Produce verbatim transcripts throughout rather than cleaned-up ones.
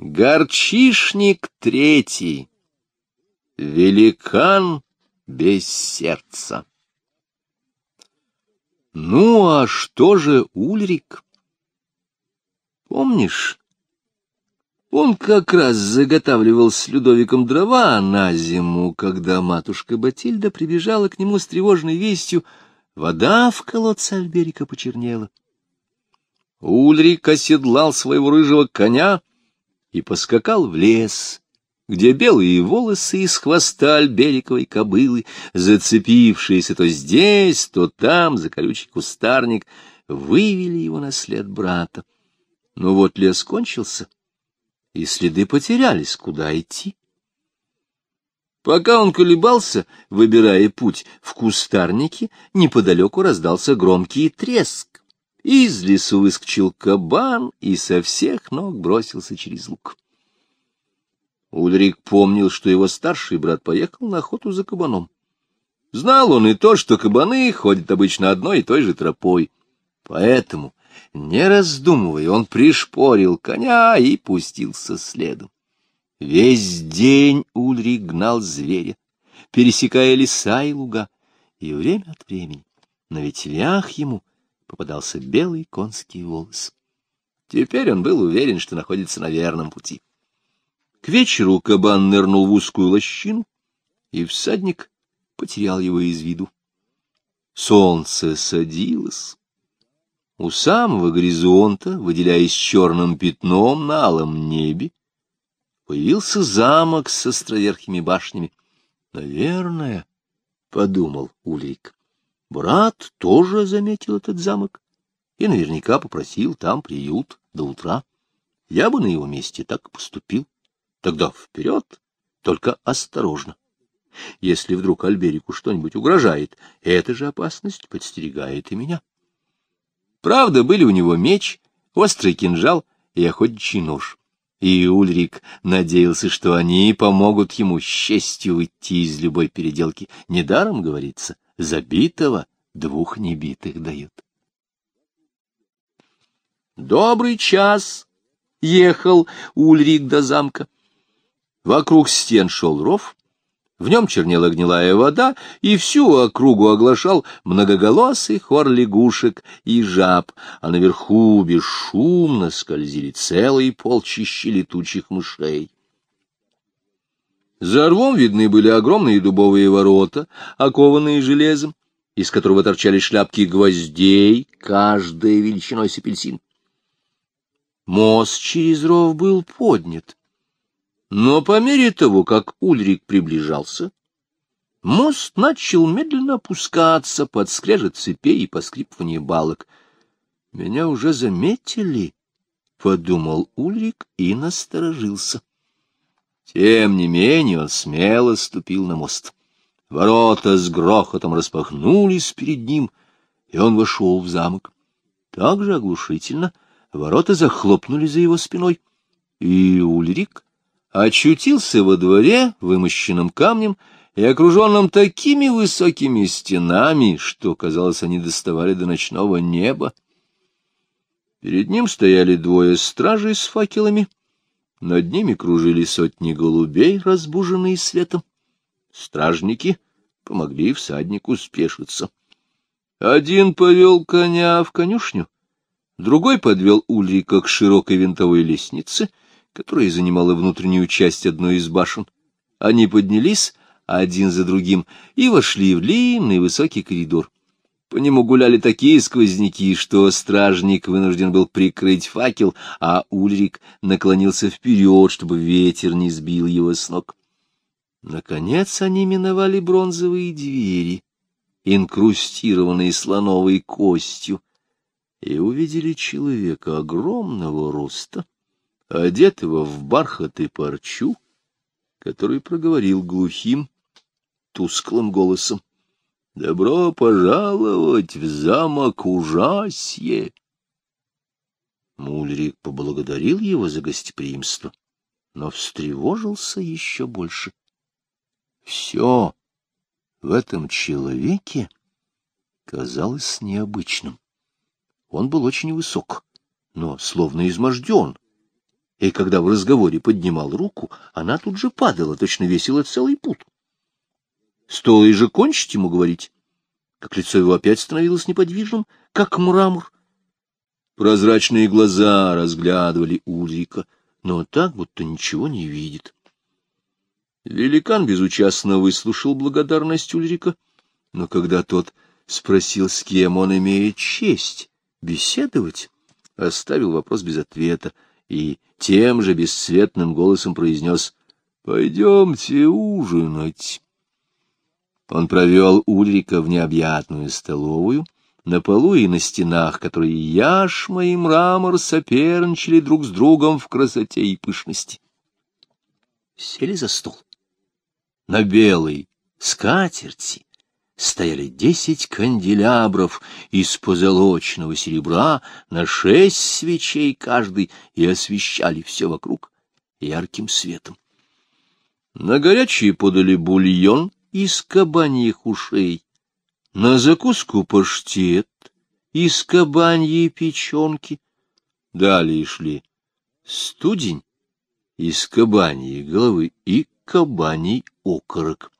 Горчишник третий. Великан без сердца. Ну, а что же Ульрик? Помнишь, он как раз заготавливал с Людовиком дрова на зиму, когда матушка Батильда прибежала к нему с тревожной вестью: вода в колодце Альберика почернела. Ульрик оседлал своего рыжего коня и поскакал в лес, где белые волосы из хвоста альбериковой кобылы, зацепившиеся то здесь, то там за колючий кустарник, вывели его на след брата. Но вот лес кончился, и следы потерялись, куда идти. Пока он колебался, выбирая путь, в кустарнике неподалеку раздался громкий треск. Из лесу выскочил кабан и со всех ног бросился через луг. Ульрик помнил, что его старший брат поехал на охоту за кабаном. Знал он и то, что кабаны ходят обычно одной и той же тропой. Поэтому, не раздумывая, он пришпорил коня и пустился следом. Весь день Ульрик гнал зверя, пересекая леса и луга, и время от времени на ветвях ему попадался белый конский волос. Теперь он был уверен, что находится на верном пути. К вечеру кабан нырнул в узкую лощину, и всадник потерял его из виду. Солнце садилось. У самого горизонта, выделяясь черным пятном на алом небе, появился замок с островерхими башнями. Наверное, — подумал Ульрик, — брат тоже заметил этот замок и наверняка попросил там приют до утра. Я бы на его месте так и поступил. Тогда вперед, только осторожно. Если вдруг Альберику что-нибудь угрожает, эта же опасность подстерегает и меня. Правда, были у него меч, острый кинжал и охотничий нож. И Ульрик надеялся, что они помогут ему с честью выйти из любой переделки. Недаром, говорится, забитого двух небитых дают. Добрый час ехал Ульрик до замка. Вокруг стен шел ров, в нем чернела гнилая вода, и всю округу оглашал многоголосый хор лягушек и жаб, а наверху бесшумно скользили целые полчища летучих мышей. За рвом видны были огромные дубовые ворота, окованные железом, из которого торчали шляпки гвоздей, каждая величиной с апельсин. Мост через ров был поднят. Но по мере того, как Ульрик приближался, мост начал медленно опускаться под скрежет цепей и поскрипывание балок. «Меня уже заметили», — подумал Ульрик и насторожился. Тем не менее он смело ступил на мост. Ворота с грохотом распахнулись перед ним, и он вошел в замок. Так же оглушительно ворота захлопнули за его спиной, и Ульрик очутился во дворе, вымощенном камнем и окруженном такими высокими стенами, что, казалось, они доставали до ночного неба. Перед ним стояли двое стражей с факелами, над ними кружили сотни голубей, разбуженные светом. Стражники помогли всаднику спешиться. Один повел коня в конюшню, другой подвел Ульрика к широкой винтовой лестнице, которая занимала внутреннюю часть одной из башен. Они поднялись один за другим и вошли в длинный высокий коридор. По нему гуляли такие сквозняки, что стражник вынужден был прикрыть факел, а Ульрик наклонился вперед, чтобы ветер не сбил его с ног. Наконец они миновали бронзовые двери, инкрустированные слоновой костью, и увидели человека огромного роста, одетого в бархат и парчу, который проговорил глухим, тусклым голосом: «Добро пожаловать в замок Ужасье!» Ульрик поблагодарил его за гостеприимство, но встревожился еще больше. Все в этом человеке казалось необычным. Он был очень высок, но словно изможден, и когда в разговоре поднимал руку, она тут же падала, точно весила целый пуд. Стоило и же кончить ему говорить, как лицо его опять становилось неподвижным, как мрамор. Прозрачные глаза разглядывали Ульрика, но так, будто ничего не видит. Великан безучастно выслушал благодарность Ульрика, но когда тот спросил, с кем он имеет честь беседовать, оставил вопрос без ответа и тем же бесцветным голосом произнес: «Пойдемте ужинать». Он провел Ульрика в необъятную столовую, на полу и на стенах, которые яшма и мрамор соперничали друг с другом в красоте и пышности. Сели за стол. На белой скатерти стояли десять канделябров из позолоченного серебра на шесть свечей каждый и освещали все вокруг ярким светом. На горячее подали бульон из кабаньих ушей, на закуску паштет из кабаньей печенки, далее шли студень из кабаньей головы и кабаний окорок.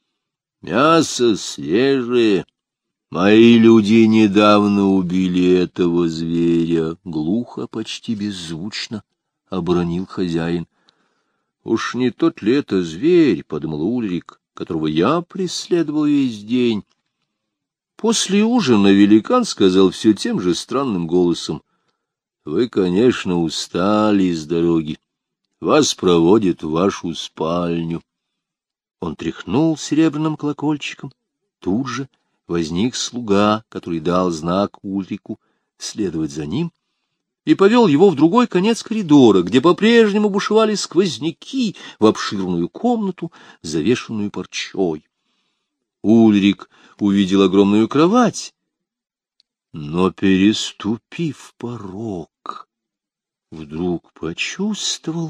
Мясо свежее. Мои люди недавно убили этого зверя. Глухо, почти беззвучно обронил хозяин. Уж не тот ли это зверь, — подумал Ульрик, — которого я преследовал весь день. После ужина великан сказал все тем же странным голосом: — Вы, конечно, устали с дороги. Вас проводят в вашу спальню. Он тряхнул серебряным колокольчиком. Тут же возник слуга, который дал знак Ульрику следовать за ним, и повел его в другой конец коридора, где по-прежнему бушевали сквозняки, в обширную комнату, завешенную парчой. Ульрик увидел огромную кровать, но, переступив порог, вдруг почувствовал,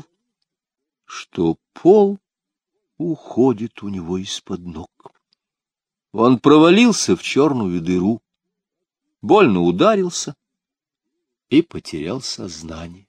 что пол уходит у него из-под ног. Он провалился в черную дыру, больно ударился и потерял сознание.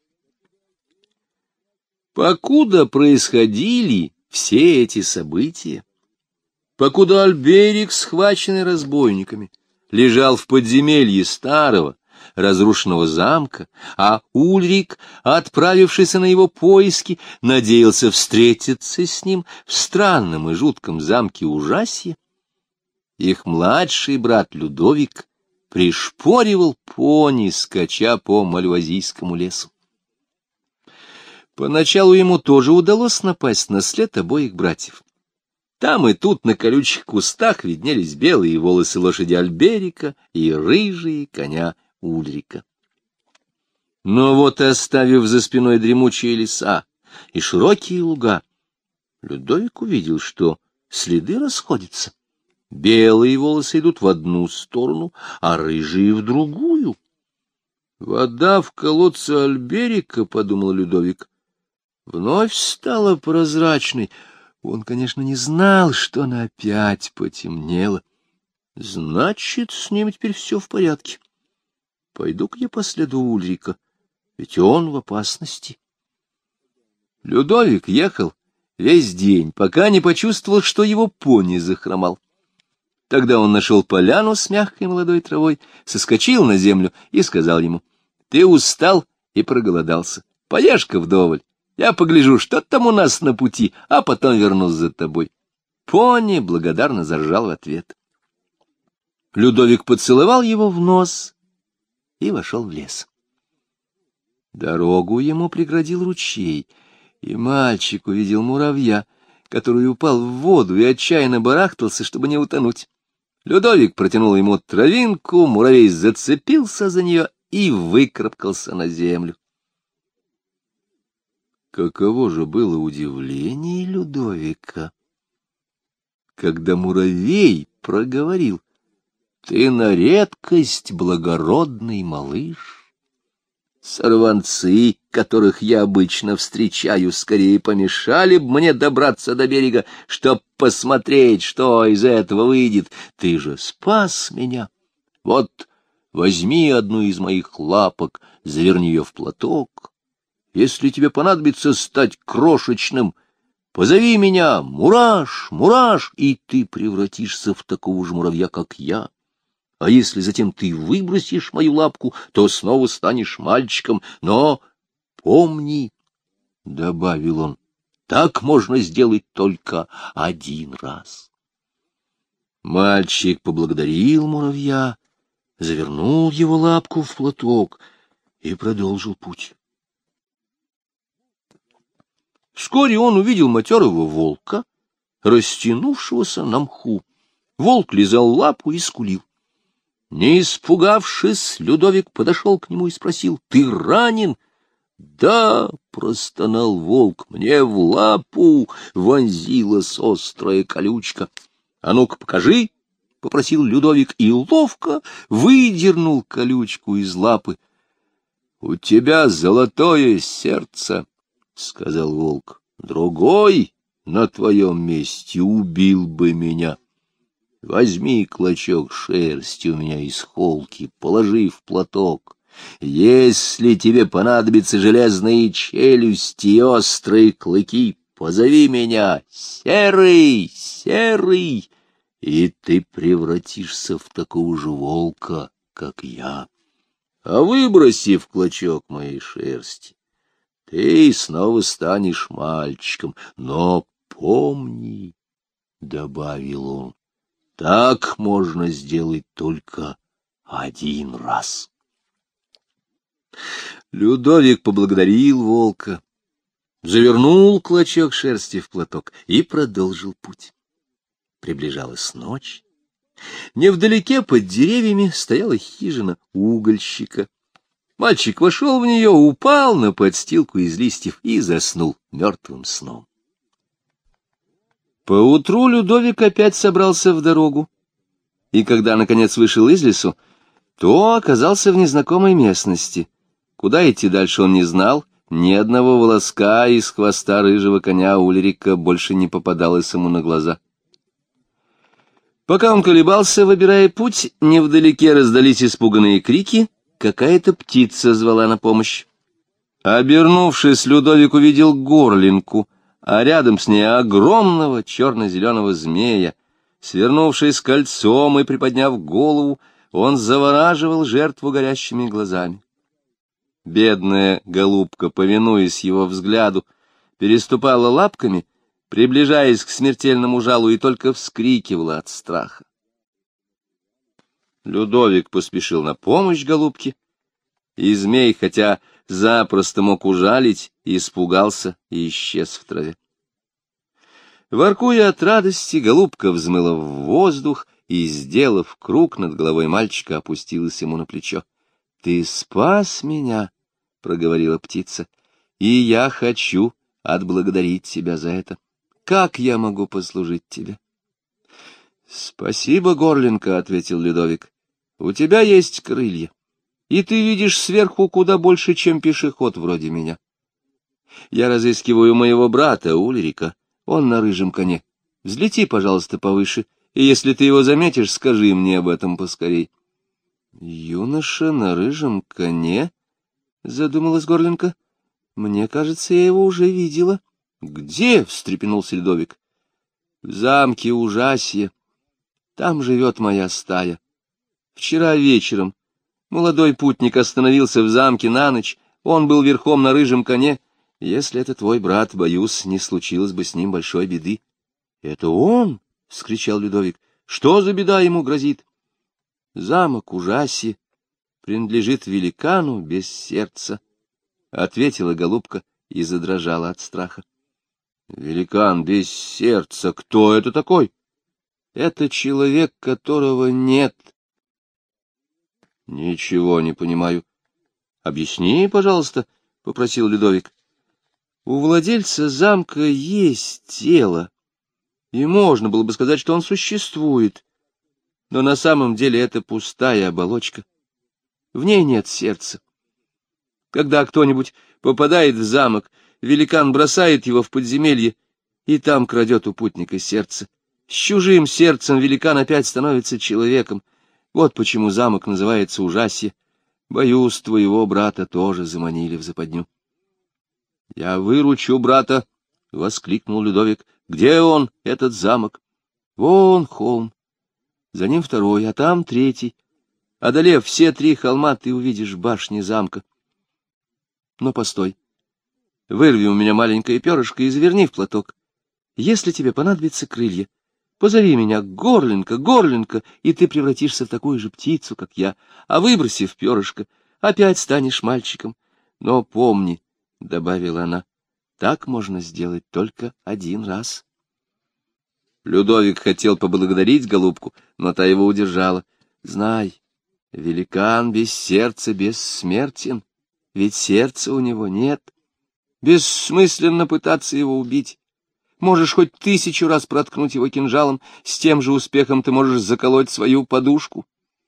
Покуда происходили все эти события, покуда Альберик, схваченный разбойниками, лежал в подземелье старого разрушенного замка, а Ульрик, отправившийся на его поиски, надеялся встретиться с ним в странном и жутком замке Ужасья, их младший брат Людовик пришпоривал пони, скача по мальвазийскому лесу. Поначалу ему тоже удалось напасть на след обоих братьев. Там и тут на колючих кустах виднелись белые волосы лошади Альберика и рыжие коня Ульрика. Но вот, оставив за спиной дремучие леса и широкие луга, Людовик увидел, что следы расходятся. Белые волосы идут в одну сторону, а рыжие — в другую. «Вода в колодце Альберика, — подумал Людовик, — вновь стала прозрачной». Он, конечно, не знал, что она опять потемнела. Значит, с ним теперь все в порядке. Пойду-ка я по следу Ульрика, ведь он в опасности. Людовик ехал весь день, пока не почувствовал, что его пони захромал. Тогда он нашел поляну с мягкой молодой травой, соскочил на землю и сказал ему: — Ты устал и проголодался. Поешь-ка вдоволь. Я погляжу, что там у нас на пути, а потом вернусь за тобой. Пони благодарно заржал в ответ. Людовик поцеловал его в нос и вошел в лес. Дорогу ему преградил ручей, и мальчик увидел муравья, который упал в воду и отчаянно барахтался, чтобы не утонуть. Людовик протянул ему травинку, муравей зацепился за нее и выкарабкался на землю. Каково же было удивление Людовика, когда муравей проговорил: — Ты на редкость благородный малыш. Сорванцы, которых я обычно встречаю, скорее помешали б мне добраться до берега, чтоб посмотреть, что из этого выйдет. Ты же спас меня. Вот, возьми одну из моих лапок, заверни ее в платок Если тебе понадобится стать крошечным, позови меня, Мураш, Мураш, и ты превратишься в такого же муравья, как я. А если затем ты выбросишь мою лапку, то снова станешь мальчиком. Но помни, — добавил он, — так можно сделать только один раз. Мальчик поблагодарил муравья, завернул его лапку в платок и продолжил путь. Вскоре он увидел матерого волка, растянувшегося на мху. Волк лизал лапу и скулил. Не испугавшись, Людовик подошел к нему и спросил: — Ты ранен? — Да, — простонал волк, — мне в лапу вонзилась острая колючка. — А ну-ка покажи, — попросил Людовик, и ловко выдернул колючку из лапы. — У тебя золотое сердце, — сказал волк. — Другой на твоем месте убил бы меня. Возьми клочок шерсти у меня из холки, положи в платок. Если тебе понадобятся железные челюсти и острые клыки, позови меня, Серый, Серый, и ты превратишься в такого же волка, как я. А выбросив клочок моей шерсти, ты снова станешь мальчиком. Но помни, — добавил он, — так можно сделать только один раз. Людовик поблагодарил волка, завернул клочок шерсти в платок и продолжил путь. Приближалась ночь. Невдалеке под деревьями стояла хижина угольщика. Мальчик вошел в нее, упал на подстилку из листьев и заснул мертвым сном. Поутру Людовик опять собрался в дорогу, и когда, наконец, вышел из лесу, то оказался в незнакомой местности. Куда идти дальше он не знал, ни одного волоска из хвоста рыжего коня Ульрика больше не попадалось ему на глаза. Пока он колебался, выбирая путь, невдалеке раздались испуганные крики, какая-то птица звала на помощь. Обернувшись, Людовик увидел горлинку, а рядом с ней огромного черно-зеленого змея. Свернувшись кольцом и приподняв голову, он завораживал жертву горящими глазами. Бедная голубка, повинуясь его взгляду, переступала лапками, приближаясь к смертельному жалу, и только вскрикивала от страха. Людовик поспешил на помощь голубке, и змей, хотя запросто мог ужалить, испугался и исчез в траве. Воркуя от радости, голубка взмыла в воздух и, сделав круг над головой мальчика, опустилась ему на плечо. — Ты спас меня, — проговорила птица, — и я хочу отблагодарить тебя за это. Как я могу послужить тебе? — Спасибо, горлинка, — ответил Людовик. — У тебя есть крылья, и ты видишь сверху куда больше, чем пешеход вроде меня. Я разыскиваю моего брата Ульрика, он на рыжем коне. Взлети, пожалуйста, повыше, и если ты его заметишь, скажи мне об этом поскорей. — Юноша на рыжем коне? — задумалась горлинка. — Мне кажется, я его уже видела. — Где? — встрепенулся Людовик. — В замке Ужасье. Там живет моя стая. Вчера вечером молодой путник остановился в замке на ночь. Он был верхом на рыжем коне. Если это твой брат, боюсь, не случилось бы с ним большой беды. — Это он? — вскричал Людовик. — Что за беда ему грозит? — Замок Ужасье принадлежит великану без сердца, — ответила голубка и задрожала от страха. — Великан без сердца? Кто это такой? — Это человек, которого нет. — Ничего не понимаю. — Объясни, пожалуйста, — попросил Людовик. — У владельца замка есть тело, и можно было бы сказать, что он существует, но на самом деле это пустая оболочка. В ней нет сердца. Когда кто-нибудь попадает в замок, великан бросает его в подземелье и там крадет у путника сердце. С чужим сердцем великан опять становится человеком. Вот почему замок называется Ужасье. Боюсь, твоего брата тоже заманили в западню. Я выручу брата, — воскликнул Людовик. — Где он, этот замок? — Вон холм, за ним второй, а там третий. Одолев все три холма, ты увидишь башни замка. Но постой, вырви у меня маленькое перышко и заверни в платок. Если тебе понадобятся крылья, позови меня, горлинка, горлинка, и ты превратишься в такую же птицу, как я, а выбросив перышко, опять станешь мальчиком. Но помни, — добавила она, — так можно сделать только один раз. Людовик хотел поблагодарить голубку, но та его удержала. Знай, великан без сердца бессмертен, ведь сердца у него нет. Бессмысленно пытаться его убить. Можешь хоть тысячу раз проткнуть его кинжалом, с тем же успехом ты можешь заколоть свою подушку.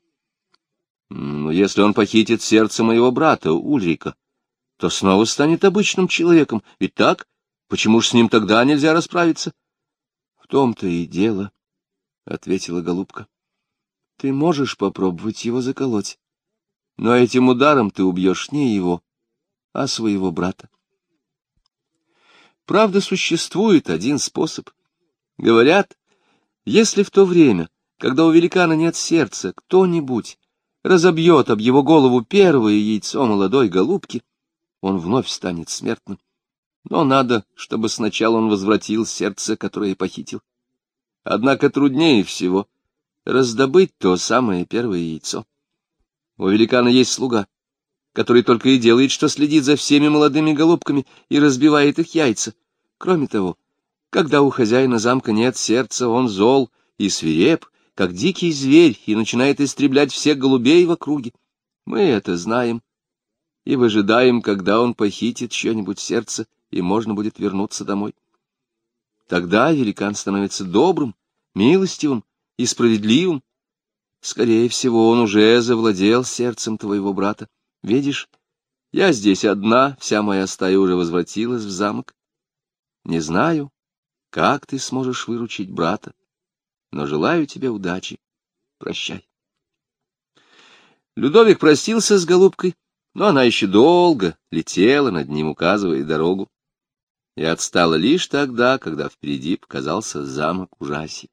Но если он похитит сердце моего брата, Ульрика, то снова станет обычным человеком. Ведь так? Почему ж с ним тогда нельзя расправиться? — В том-то и дело, — ответила голубка. — Ты можешь попробовать его заколоть, но этим ударом ты убьешь не его, а своего брата. Правда, существует один способ. Говорят, если в то время, когда у великана нет сердца, кто-нибудь разобьет об его голову первое яйцо молодой голубки, он вновь станет смертным. Но надо, чтобы сначала он возвратил сердце, которое похитил. Однако труднее всего раздобыть то самое первое яйцо. У великана есть слуга, который только и делает, что следит за всеми молодыми голубками и разбивает их яйца. Кроме того, когда у хозяина замка нет сердца, он зол и свиреп, как дикий зверь, и начинает истреблять всех голубей в округе. Мы это знаем и выжидаем, когда он похитит чье-нибудь сердце, и можно будет вернуться домой. Тогда великан становится добрым, милостивым и справедливым. Скорее всего, он уже завладел сердцем твоего брата. Видишь, я здесь одна, вся моя стая уже возвратилась в замок. Не знаю, как ты сможешь выручить брата, но желаю тебе удачи. Прощай. Людовик простился с голубкой, но она еще долго летела над ним, указывая дорогу, и отстала лишь тогда, когда впереди показался замок Ужаси.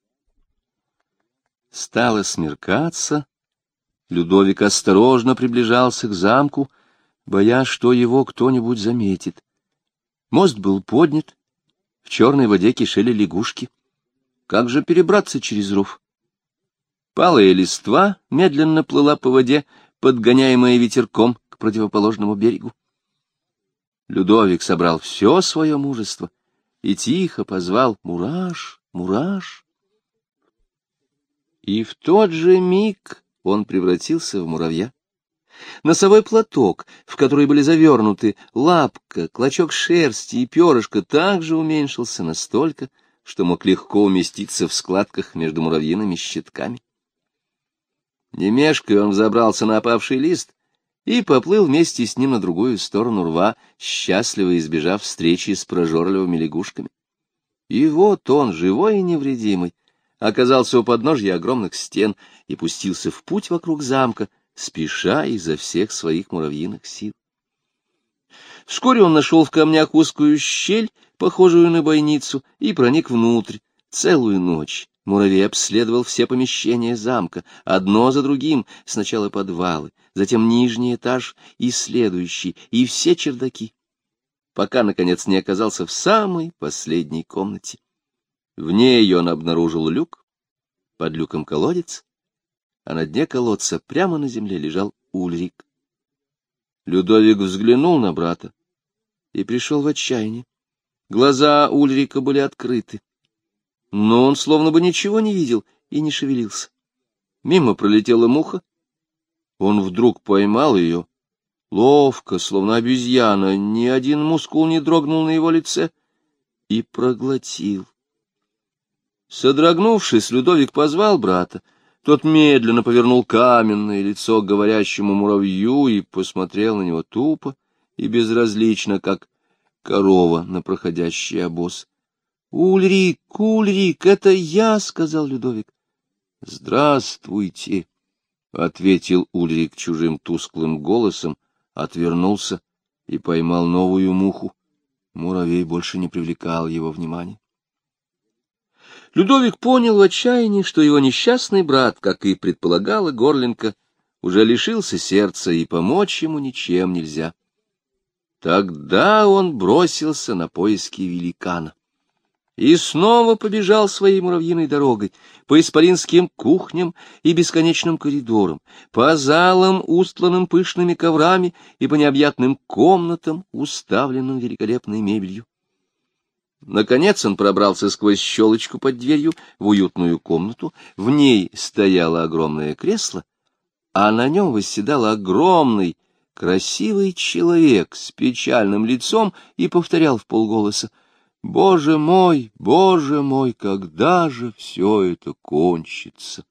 Стало смеркаться. Людовик осторожно приближался к замку, боясь, что его кто-нибудь заметит. Мост был поднят, в черной воде кишели лягушки. Как же перебраться через ров? Палая листва медленно плыла по воде, подгоняемая ветерком к противоположному берегу. Людовик собрал все свое мужество и тихо позвал «Мураш, Мураш». И в тот же миг он превратился в муравья. Носовой платок, в который были завернуты лапка, клочок шерсти и перышко, также уменьшился настолько, что мог легко уместиться в складках между муравьиными щитками. Не мешкая, он взобрался на опавший лист и поплыл вместе с ним на другую сторону рва, счастливо избежав встречи с прожорливыми лягушками. И вот он, живой и невредимый, оказался у подножья огромных стен и пустился в путь вокруг замка, спеша изо всех своих муравьиных сил. Вскоре он нашел в камнях узкую щель, похожую на бойницу, и проник внутрь. Целую ночь муравей обследовал все помещения замка, одно за другим, сначала подвалы, затем нижний этаж и следующий, и все чердаки, пока, наконец, не оказался в самой последней комнате. В ней он обнаружил люк, под люком колодец, а на дне колодца прямо на земле лежал Ульрик. Людовик взглянул на брата и пришел в отчаяние. Глаза Ульрика были открыты, но он словно бы ничего не видел и не шевелился. Мимо пролетела муха. Он вдруг поймал ее, ловко, словно обезьяна, ни один мускул не дрогнул на его лице, и проглотил. Содрогнувшись, Людовик позвал брата. Тот медленно повернул каменное лицо к говорящему муравью и посмотрел на него тупо и безразлично, как корова на проходящий обоз. — Ульрик, Ульрик, это я, — сказал Людовик. — Здравствуйте, — ответил Ульрик чужим тусклым голосом, отвернулся и поймал новую муху. Муравей больше не привлекал его внимания. Людовик понял в отчаянии, что его несчастный брат, как и предполагала Горленко, уже лишился сердца, и помочь ему ничем нельзя. Тогда он бросился на поиски великана. И снова побежал своей муравьиной дорогой, по исполинским кухням и бесконечным коридорам, по залам, устланным пышными коврами, и по необъятным комнатам, уставленным великолепной мебелью. Наконец он пробрался сквозь щелочку под дверью в уютную комнату. В ней стояло огромное кресло, а на нем восседал огромный, красивый человек с печальным лицом и повторял вполголоса: «Боже мой, Боже мой, когда же все это кончится?»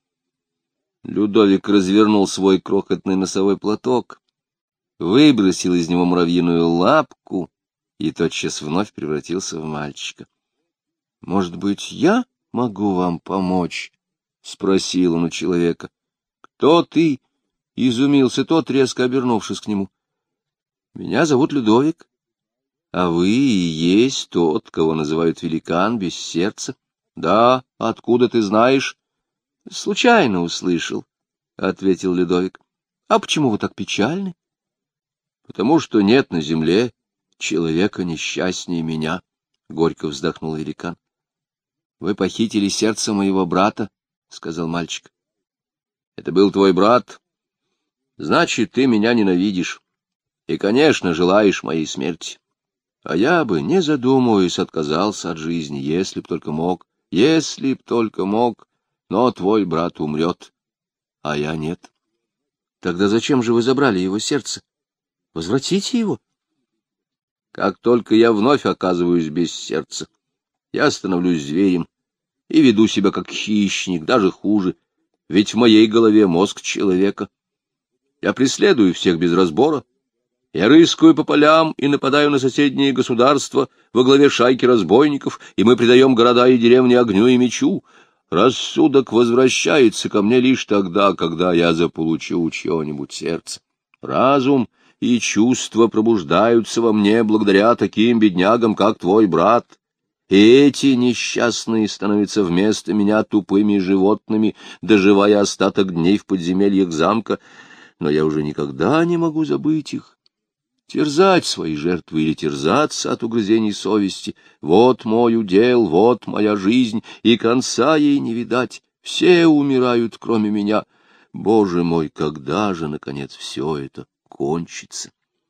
Людовик развернул свой крохотный носовой платок, выбросил из него муравьиную лапку и тотчас вновь превратился в мальчика. — Может быть, я могу вам помочь? — спросил он у человека. — Кто ты? — изумился тот, резко обернувшись к нему. — Меня зовут Людовик. А вы и есть тот, кого называют великан без сердца? — Да, откуда ты знаешь? — Случайно услышал, — ответил Людовик. — А почему вы так печальны? — Потому что нет на земле человека несчастнее меня, — горько вздохнул великан. — Вы похитили сердце моего брата, — сказал мальчик. — Это был твой брат? Значит, ты меня ненавидишь и, конечно, желаешь моей смерти. А я бы, не задумываясь, отказался от жизни, если б только мог, если б только мог, но твой брат умрет, а я нет. Тогда зачем же вы забрали его сердце? Возвратите его. Как только я вновь оказываюсь без сердца, я становлюсь зверем и веду себя как хищник, даже хуже, ведь в моей голове мозг человека. Я преследую всех без разбора. Я рыскаю по полям и нападаю на соседние государства во главе шайки разбойников, и мы предаем города и деревни огню и мечу. Рассудок возвращается ко мне лишь тогда, когда я заполучу чье-нибудь сердце. Разум и чувства пробуждаются во мне благодаря таким беднягам, как твой брат. И эти несчастные становятся вместо меня тупыми животными, доживая остаток дней в подземельях замка, но я уже никогда не могу забыть их. Терзать свои жертвы или терзаться от угрызений совести — вот мой удел, вот моя жизнь, и конца ей не видать. Все умирают, кроме меня. Боже мой, когда же, наконец, все это кончится?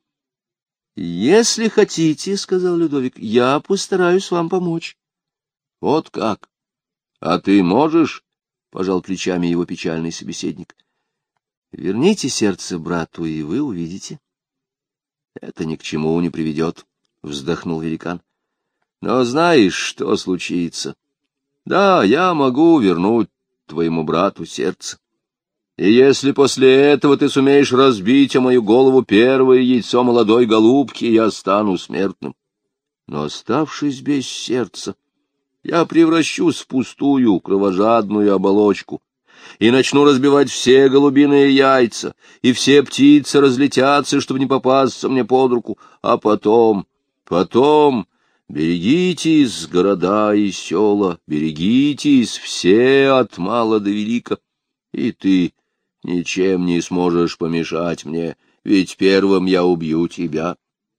— Если хотите, — сказал Людовик, — я постараюсь вам помочь. — Вот как? А ты можешь? — пожал плечами его печальный собеседник. — Верните сердце брату, и вы увидите. — Это ни к чему не приведет, — вздохнул великан. — Но знаешь, что случится? Да, я могу вернуть твоему брату сердце. И если после этого ты сумеешь разбить о мою голову первое яйцо молодой голубки, я стану смертным. Но, оставшись без сердца, я превращусь в пустую кровожадную оболочку и начну разбивать все голубиные яйца, и все птицы разлетятся, чтобы не попасться мне под руку, а потом, потом... Берегитесь, города и села, берегитесь все от мала до велика, и ты ничем не сможешь помешать мне, ведь первым я убью тебя.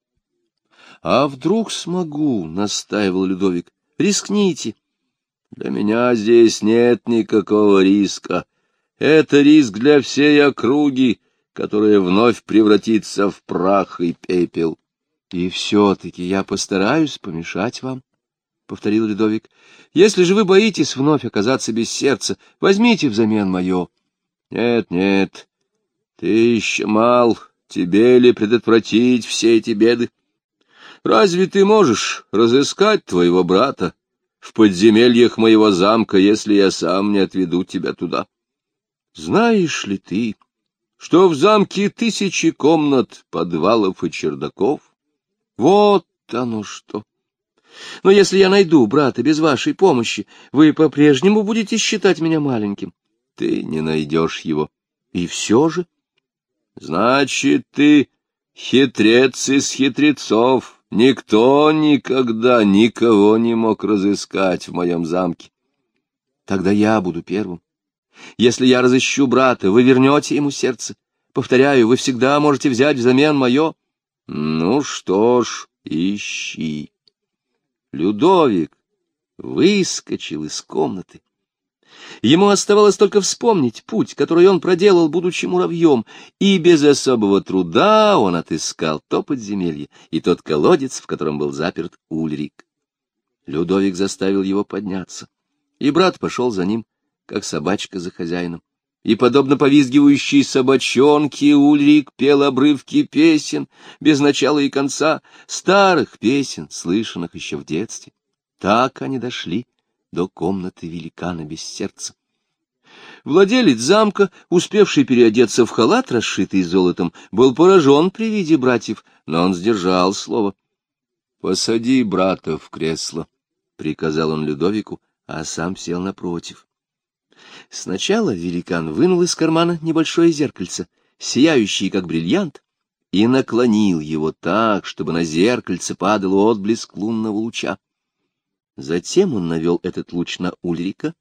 — А вдруг смогу? — настаивал Людовик. — Рискните. — Для меня здесь нет никакого риска. Это риск для всей округи, которая вновь превратится в прах и пепел. — И все-таки я постараюсь помешать вам, — повторил Людовик. — Если же вы боитесь вновь оказаться без сердца, возьмите взамен мое. — Нет, нет, ты еще мал, тебе ли предотвратить все эти беды? Разве ты можешь разыскать твоего брата в подземельях моего замка, если я сам не отведу тебя туда? Знаешь ли ты, что в замке тысячи комнат, подвалов и чердаков? Вот оно что! Но если я найду брата без вашей помощи, вы по-прежнему будете считать меня маленьким. Ты не найдешь его. И все же? Значит, ты хитрец из хитрецов, Никто никогда никого не мог разыскать в моем замке. Тогда я буду первым. Если я разыщу брата, вы вернете ему сердце. Повторяю, вы всегда можете взять взамен мое. Ну что ж, ищи. Людовик выскочил из комнаты. Ему оставалось только вспомнить путь, который он проделал, будучи муравьем, и без особого труда он отыскал то подземелье и тот колодец, в котором был заперт Ульрик. Людовик заставил его подняться, и брат пошел за ним, как собачка за хозяином. И, подобно повизгивающей собачонке, Ульрик пел обрывки песен, без начала и конца, старых песен, слышанных еще в детстве. Так они дошли до комнаты великана без сердца. Владелец замка, успевший переодеться в халат, расшитый золотом, был поражен при виде братьев, но он сдержал слово. — Посади брата в кресло, — приказал он Людовику, а сам сел напротив. Сначала великан вынул из кармана небольшое зеркальце, сияющее, как бриллиант, и наклонил его так, чтобы на зеркальце падал отблеск лунного луча. Затем он навел этот луч на Ульрика.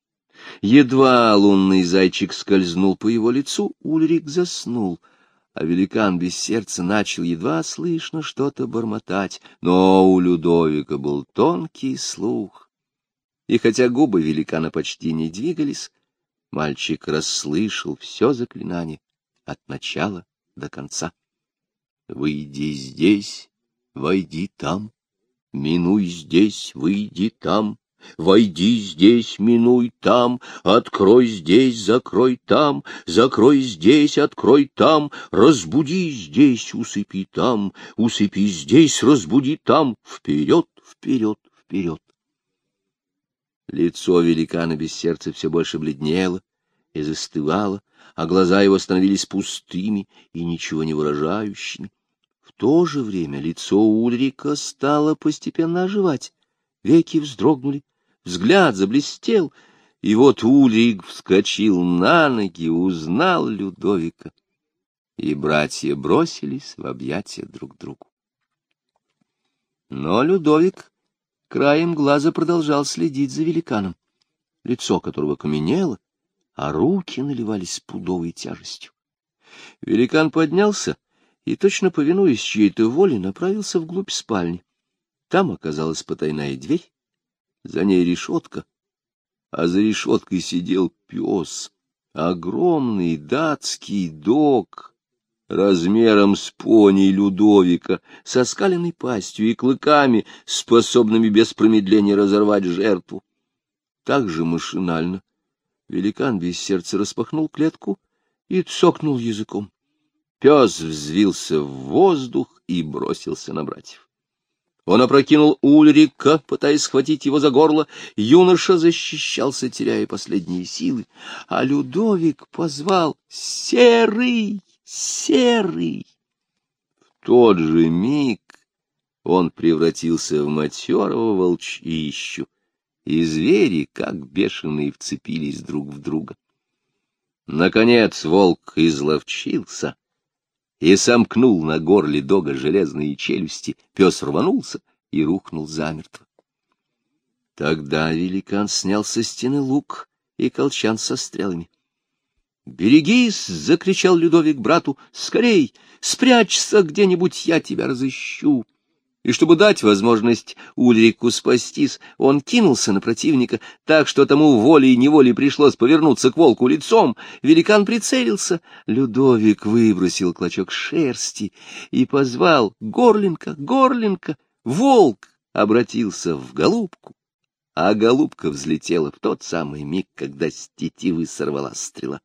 Едва лунный зайчик скользнул по его лицу, Ульрик заснул, а великан без сердца начал едва слышно что-то бормотать, но у Людовика был тонкий слух. И хотя губы великана почти не двигались, мальчик расслышал все заклинание от начала до конца. «Выйди здесь, войди там, минуй здесь, выйди там, войди здесь, минуй там, открой здесь, закрой там, закрой здесь, открой там, разбуди здесь, усыпи там, усыпи здесь, разбуди там, вперед, вперед, вперед». Лицо великана без сердца все больше бледнело и застывало, а глаза его становились пустыми и ничего не выражающими. В то же время лицо Ульрика стало постепенно оживать, веки вздрогнули, взгляд заблестел, и вот Ульрик вскочил на ноги, узнал Людовика, и братья бросились в объятия друг другу. Но Людовик краем глаза продолжал следить за великаном, лицо которого каменело, а руки наливались пудовой тяжестью. Великан поднялся и, точно повинуясь чьей-то воле, направился вглубь спальни. Там оказалась потайная дверь, за ней решетка, а за решеткой сидел пес, огромный датский дог, размером с пони Людовика, со скаленной пастью и клыками, способными без промедления разорвать жертву. Так же машинально великан без сердца распахнул клетку и цокнул языком. Пес взвился в воздух и бросился на братьев. Он опрокинул Ульрика, пытаясь схватить его за горло. Юноша защищался, теряя последние силы, а Людовик позвал: «Серый! Серый!» В тот же миг он превратился в матерого волчищу, и звери, как бешеные, вцепились друг в друга. Наконец волк изловчился и сомкнул на горле дога железные челюсти. Пес рванулся и рухнул замертво. Тогда великан снял со стены лук и колчан со стрелами. «Берегись!» — закричал Людовик брату. «Скорей! Спрячься где-нибудь, я тебя разыщу!» И чтобы дать возможность Ульрику спастись, он кинулся на противника, так что тому волей-неволей пришлось повернуться к волку лицом. Великан прицелился. Людовик выбросил клочок шерсти и позвал: «Горлинка! Горлинка!» Волк обратился в голубку, а голубка взлетела в тот самый миг, когда с тетивы сорвалась стрела.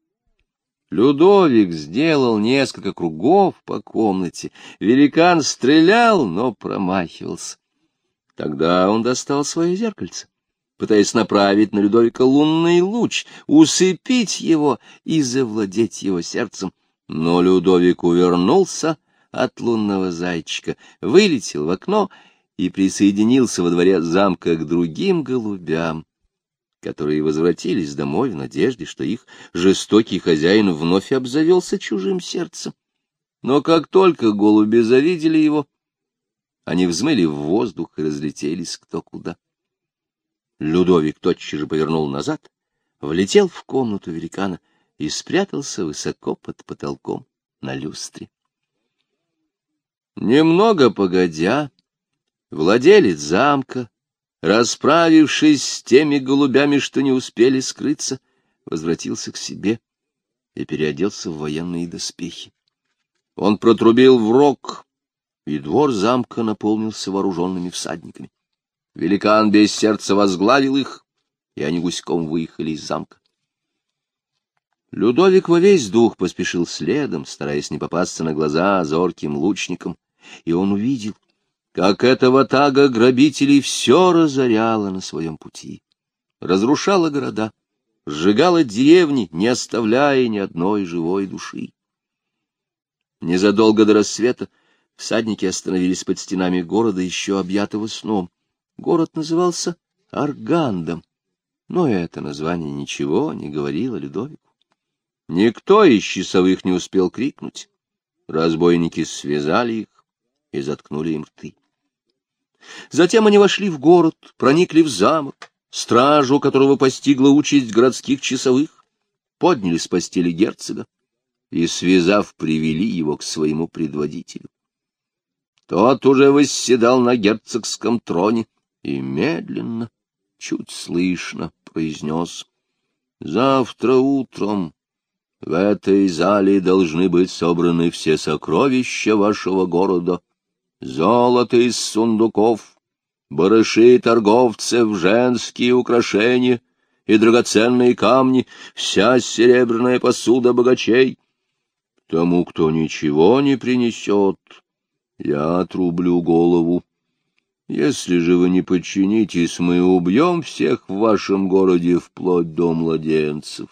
Людовик сделал несколько кругов по комнате. Великан стрелял, но промахивался. Тогда он достал свое зеркальце, пытаясь направить на Людовика лунный луч, усыпить его и завладеть его сердцем. Но Людовик увернулся от лунного зайчика, вылетел в окно и присоединился во дворе замка к другим голубям, которые возвратились домой в надежде, что их жестокий хозяин вновь обзавелся чужим сердцем. Но как только голуби завидели его, Они взмыли в воздух и разлетелись кто куда. Людовик тотчас же повернул назад, влетел в комнату великана и спрятался высоко под потолком на люстре. Немного погодя, владелец замка, расправившись с теми голубями, что не успели скрыться, возвратился к себе и переоделся в военные доспехи. Он протрубил в рог, и двор замка наполнился вооруженными всадниками. Великан без сердца возглавил их, и они гуськом выехали из замка. Людовик во весь дух поспешил следом, стараясь не попасться на глаза зорким лучникам, и он увидел, как эта ватага грабителей все разоряла на своем пути, разрушала города, сжигала деревни, не оставляя ни одной живой души. Незадолго до рассвета всадники остановились под стенами города, еще объятого сном. Город назывался Аргандом, но это название ничего не говорило Людовику. Никто из часовых не успел крикнуть. Разбойники связали их и заткнули им рты. Затем они вошли в город, проникли в замок, стражу которого постигла участь городских часовых, подняли с постели герцога и, связав, привели его к своему предводителю. Тот уже восседал на герцогском троне и медленно, чуть слышно произнес: «Завтра утром в этой зале должны быть собраны все сокровища вашего города, золото из сундуков, барыши торговцев, женские украшения и драгоценные камни, вся серебряная посуда богачей. Тому, кто ничего не принесет, я отрублю голову. Если же вы не подчинитесь, мы убьем всех в вашем городе вплоть до младенцев».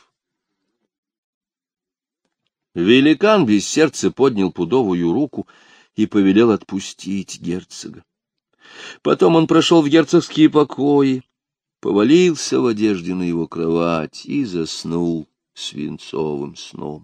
Великан без сердца поднял пудовую руку и повелел отпустить герцога. Потом он прошел в герцогские покои, повалился в одежде на его кровать и заснул свинцовым сном.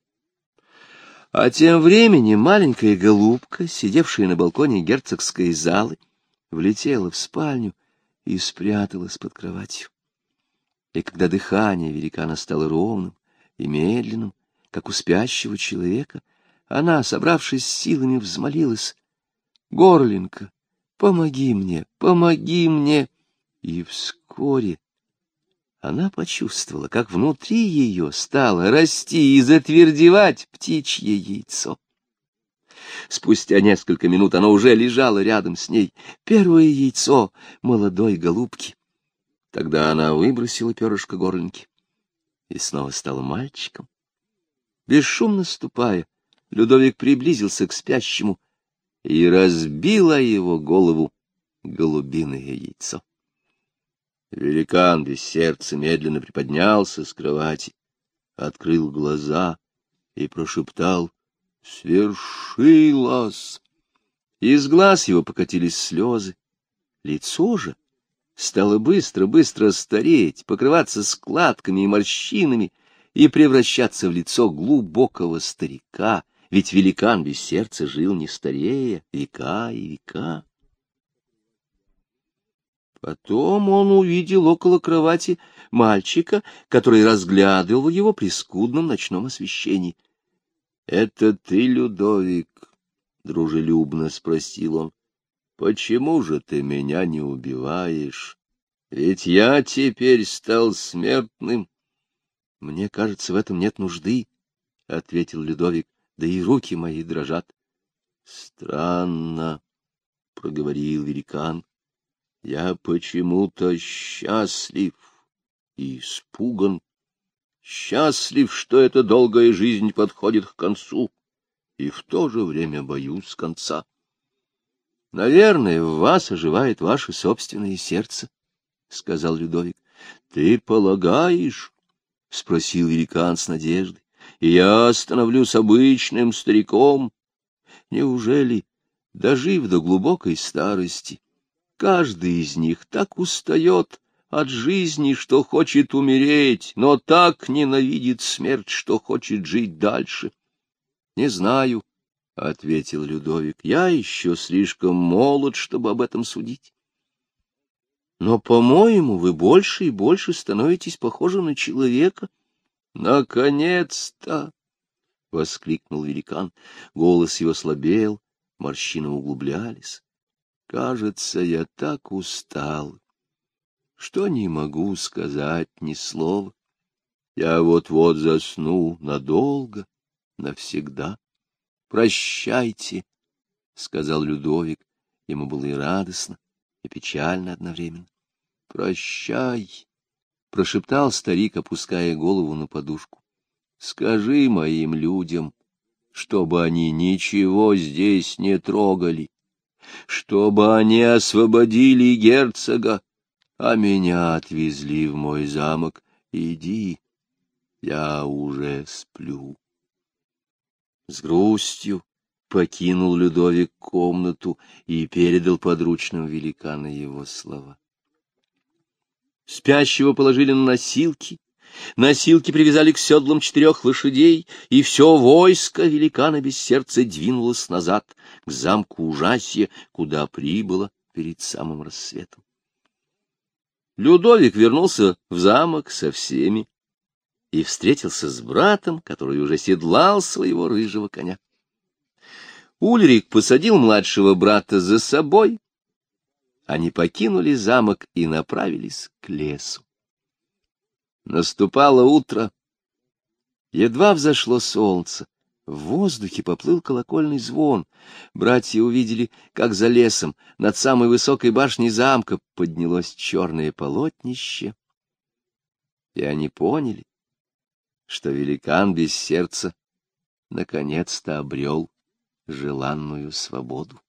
А тем временем маленькая голубка, сидевшая на балконе герцогской залы, влетела в спальню и спряталась под кроватью. И когда дыхание великана стало ровным и медленным, как у спящего человека, она, собравшись с силами, взмолилась: «Горлинка, помоги мне, помоги мне!» И вскоре она почувствовала, как внутри ее стало расти и затвердевать птичье яйцо. Спустя несколько минут оно уже лежало рядом с ней, первое яйцо молодой голубки. Тогда она выбросила перышко горлинки и снова стала мальчиком. Бесшумно ступая, Людовик приблизился к спящему и разбил о его голову голубиное яйцо. Великан без сердца медленно приподнялся с кровати, открыл глаза и прошептал: «Свершилось!» Из глаз его покатились слезы. Лицо же стало быстро-быстро стареть, покрываться складками и морщинами и превращаться в лицо глубокого старика, ведь великан без сердца жил не старея века и века. Потом он увидел около кровати мальчика, который разглядывал его при скудном ночном освещении. — Это ты, Людовик? — дружелюбно спросил он. — Почему же ты меня не убиваешь? Ведь я теперь стал смертным. — Мне кажется, в этом нет нужды, — ответил Людовик, — да и руки мои дрожат. — Странно, — проговорил великан. — Я почему-то счастлив и испуган. Счастлив, что эта долгая жизнь подходит к концу, и в то же время боюсь конца. Наверное, в вас оживает ваше собственное сердце, — сказал Людовик. — Ты полагаешь? — спросил великан с надеждой. — И я становлюсь обычным стариком? Неужели, дожив до глубокой старости, каждый из них так устает от жизни, что хочет умереть, но так ненавидит смерть, что хочет жить дальше? Не знаю, ответил Людовик, — я еще слишком молод, чтобы об этом судить. Но, по-моему, вы больше и больше становитесь похожи на человека. — Наконец-то! — воскликнул великан. Голос его слабел, морщины углублялись. — Кажется, я так устал, что не могу сказать ни слова. Я вот-вот засну надолго, навсегда. — Прощайте, — сказал Людовик. Ему было и радостно, и печально одновременно. — Прощай, — прошептал старик, опуская голову на подушку. — Скажи моим людям, чтобы они ничего здесь не трогали, чтобы они освободили герцога, а меня отвезли в мой замок. Иди, я уже сплю. С грустью покинул Людовик комнату и передал подручным великана его слова. Спящего положили на носилки, носилки привязали к седлам четырех лошадей, и все войско великана без сердца двинулось назад, к замку Ужасья, куда прибыло перед самым рассветом. Людовик вернулся в замок со всеми и встретился с братом, который уже седлал своего рыжего коня. Ульрик посадил младшего брата за собой. Они покинули замок и направились к лесу. Наступало утро. Едва взошло солнце. В воздухе поплыл колокольный звон. Братья увидели, как за лесом, над самой высокой башней замка, поднялось черное полотнище. И они поняли, что великан без сердца наконец-то обрел желанную свободу.